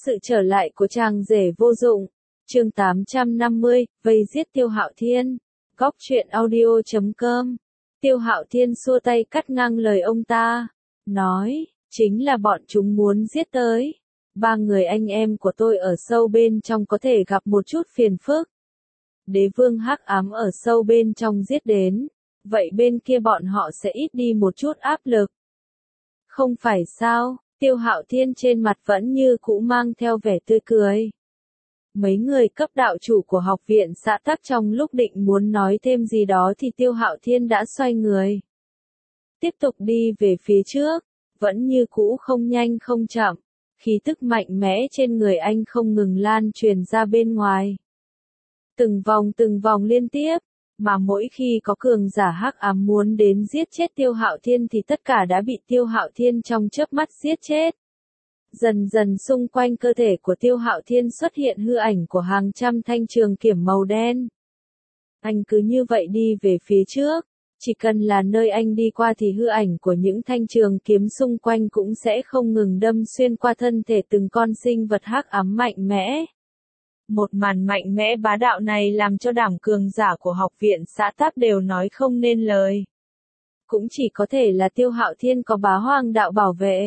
Sự trở lại của chàng rể vô dụng. Chương 850, vây giết Tiêu Hạo Thiên. Góc truyện audio.com. Tiêu Hạo Thiên xua tay cắt ngang lời ông ta, nói, chính là bọn chúng muốn giết tới. Ba người anh em của tôi ở sâu bên trong có thể gặp một chút phiền phức. Đế vương hắc ám ở sâu bên trong giết đến, vậy bên kia bọn họ sẽ ít đi một chút áp lực. Không phải sao? Tiêu Hạo Thiên trên mặt vẫn như cũ mang theo vẻ tươi cười. Mấy người cấp đạo chủ của học viện xã tắc trong lúc định muốn nói thêm gì đó thì Tiêu Hạo Thiên đã xoay người. Tiếp tục đi về phía trước, vẫn như cũ không nhanh không chậm, khí tức mạnh mẽ trên người anh không ngừng lan truyền ra bên ngoài. Từng vòng liên tiếp, mà mỗi khi có cường giả hắc ám muốn đến giết chết Tiêu Hạo Thiên thì tất cả đã bị Tiêu Hạo Thiên trong chớp mắt giết chết. Dần dần xung quanh cơ thể của Tiêu Hạo Thiên xuất hiện hư ảnh của hàng trăm thanh trường kiếm màu đen. Anh cứ như vậy đi về phía trước, chỉ cần là nơi anh đi qua thì hư ảnh của những thanh trường kiếm xung quanh cũng sẽ không ngừng đâm xuyên qua thân thể từng con sinh vật hắc ám mạnh mẽ. Một màn mạnh mẽ bá đạo này làm cho đám cường giả của học viện xã tắc đều nói không nên lời. Cũng chỉ có thể là Tiêu Hạo Thiên có bá hoàng đạo bảo vệ.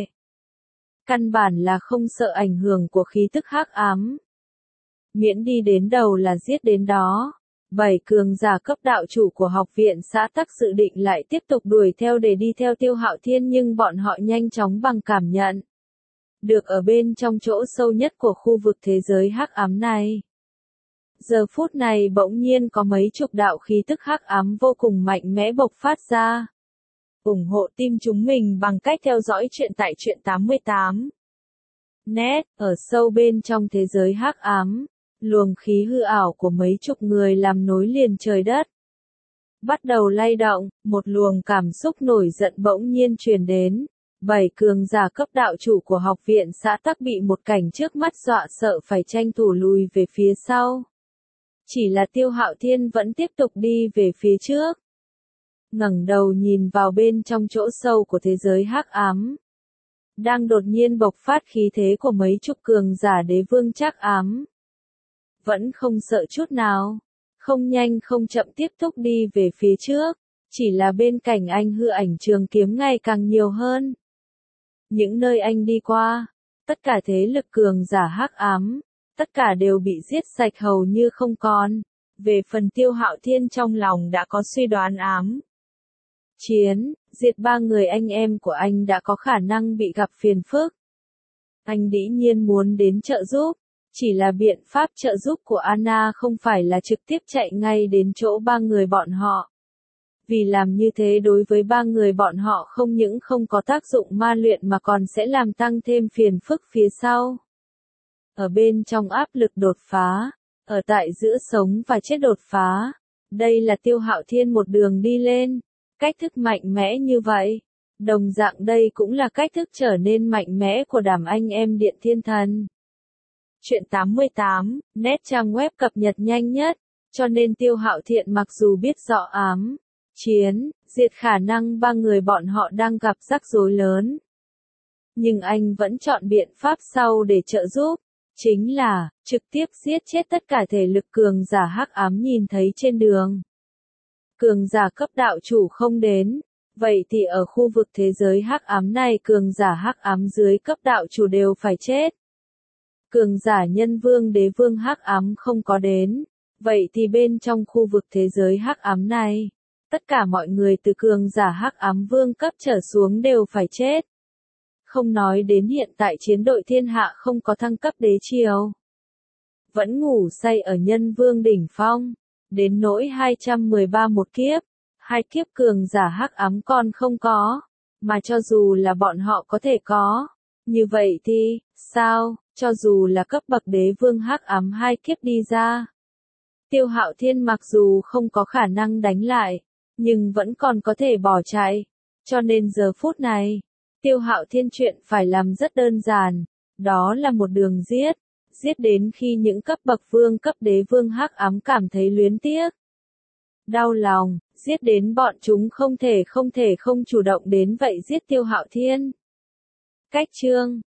Căn bản là không sợ ảnh hưởng của khí tức hắc ám. Miễn đi đến đầu là giết đến đó. 7 cường giả cấp đạo chủ của học viện xã tắc dự định lại tiếp tục đuổi theo để đi theo Tiêu Hạo Thiên, nhưng bọn họ nhanh chóng bằng cảm nhận được ở bên trong chỗ sâu nhất của khu vực thế giới hắc ám này. Giờ phút này bỗng nhiên có mấy chục đạo khí tức hắc ám vô cùng mạnh mẽ bộc phát ra. Ủng hộ team chúng mình bằng cách theo dõi truyện tại truyện 88. Net, ở sâu bên trong thế giới hắc ám, luồng khí hư ảo của mấy chục người làm nối liền trời đất. Bắt đầu lay động, một luồng cảm xúc nổi giận bỗng nhiên truyền đến. 7 cường giả cấp đạo chủ của học viện xã tắc bị một cảnh trước mắt dọa sợ phải tranh thủ lùi về phía sau. Chỉ là Tiêu Hạo Thiên vẫn tiếp tục đi về phía trước. Ngẩng đầu nhìn vào bên trong chỗ sâu của thế giới hắc ám. Đang đột nhiên bộc phát khí thế của mấy chục cường giả đế vương trác ám. Vẫn không sợ chút nào. Không nhanh không chậm tiếp tục đi về phía trước. Chỉ là bên cạnh anh hư ảnh trường kiếm ngày càng nhiều hơn. Những nơi anh đi qua, tất cả thế lực cường giả hắc ám, tất cả đều bị giết sạch hầu như không còn. Về phần Tiêu Hạo Thiên trong lòng đã có suy đoán ám. Diệt 3 người anh em của anh đã có khả năng bị gặp phiền phức. Anh dĩ nhiên muốn đến trợ giúp, chỉ là biện pháp trợ giúp của Anna không phải là trực tiếp chạy ngay đến chỗ 3 người bọn họ. Vì làm như thế đối với 3 người bọn họ không những không có tác dụng ma luyện mà còn sẽ làm tăng thêm phiền phức phía sau. Ở bên trong áp lực đột phá, ở tại giữa sống và chết đột phá, đây là Tiêu Hạo Thiên một đường đi lên, cách thức mạnh mẽ như vậy. Đồng dạng đây cũng là cách thức trở nên mạnh mẽ của đám anh em Điện Thiên Thần. Truyện 88, net trang web cập nhật nhanh nhất, cho nên Tiêu Hạo Thiên mặc dù biết rõ ám. Diệt khả năng 3 người bọn họ đang gặp rắc rối lớn. Nhưng anh vẫn chọn biện pháp sau để trợ giúp, chính là, trực tiếp giết chết tất cả thể lực cường giả hắc ám nhìn thấy trên đường. Cường giả cấp đạo chủ không đến, vậy thì ở khu vực thế giới hắc ám này cường giả hắc ám dưới cấp đạo chủ đều phải chết. Cường giả nhân vương đế vương hắc ám không có đến, vậy thì bên trong khu vực thế giới hắc ám này, tất cả mọi người từ cường giả hắc ám vương cấp trở xuống đều phải chết. Không nói đến hiện tại chiến đội thiên hạ không có thăng cấp đế triều. Vẫn ngủ say ở nhân vương đỉnh phong. Đến nỗi 213 một kiếp. 2 kiếp cường giả hắc ám còn không có. Mà cho dù là bọn họ có thể có. Như vậy thì, sao, cho dù là cấp bậc đế vương hắc ám 2 kiếp đi ra. Tiêu Hạo Thiên mặc dù không có khả năng đánh lại. Nhưng vẫn còn có thể bỏ chạy. Cho nên giờ phút này, Tiêu Hạo Thiên chuyện phải làm rất đơn giản. Đó là một đường giết. Giết đến khi những cấp bậc vương cấp đế vương hắc ám cảm thấy luyến tiếc. Đau lòng, giết đến bọn chúng không thể không chủ động đến vậy giết Tiêu Hạo Thiên. Cách chương